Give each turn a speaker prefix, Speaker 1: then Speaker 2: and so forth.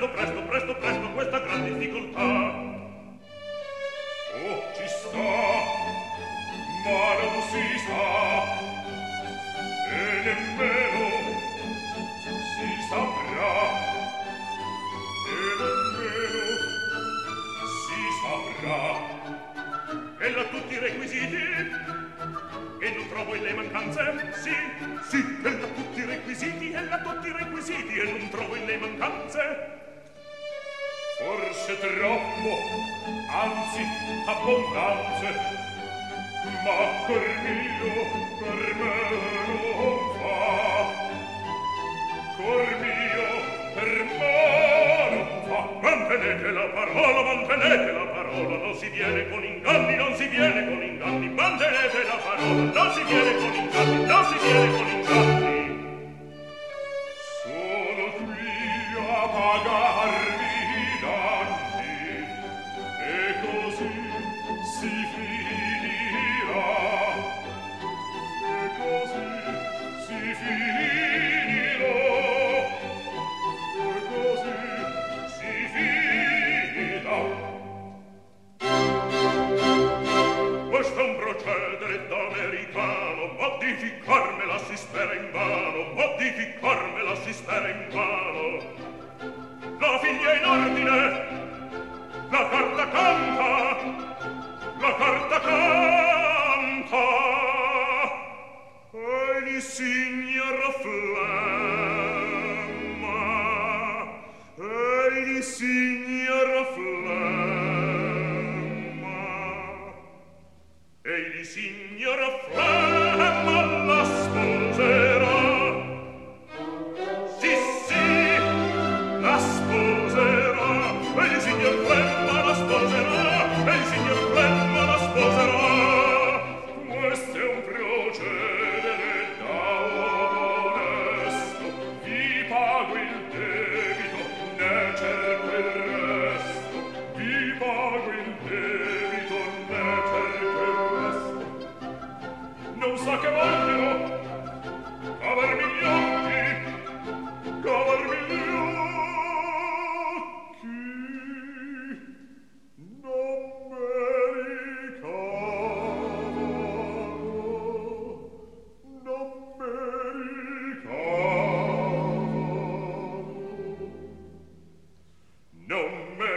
Speaker 1: presto, presto, presto, presto questa gran difficoltà. Oh, ci sta, ma non si sa, e nemmeno si saprà, e nemmeno si saprà. Ella ha tutti i requisiti, e non trovo le mancanze. Sì, sì, ella ha tutti i requisiti, ella ha tutti i requisiti, e non trovo le mancanze. Forse troppo, anzi abbondanze, ma cor mio per me non fa. Cor mio per me non fa. Mantenete la parola, non si viene con inganni, non si viene con inganni. Mantenete la parola, non si viene con inganni, non si viene con inganni. Sono qui a pagarvi i danni, e così si finirà, e così si finirà, e così si finirà. Questo è un procedere d'americano, modificarmela si spera invano, modificarmela si spera invano. La figlia è in ordine, la carta canta, la carta canta, e il signor flemma, e il signor flemma, e il signor flemma la sposerà. Sì, sì, la sposerà, e il signor flemma la sposerà, e il signor flemma la sposerà. Questo è un procedere da uomo onesto, vi pago il debito, ne cerco il resto, vi pago il debito, ne cerco il resto. Non sa che vogliono cavarmi gli occhi, cavarmi gli occhi. Non me li cavano, non me li cavano, non me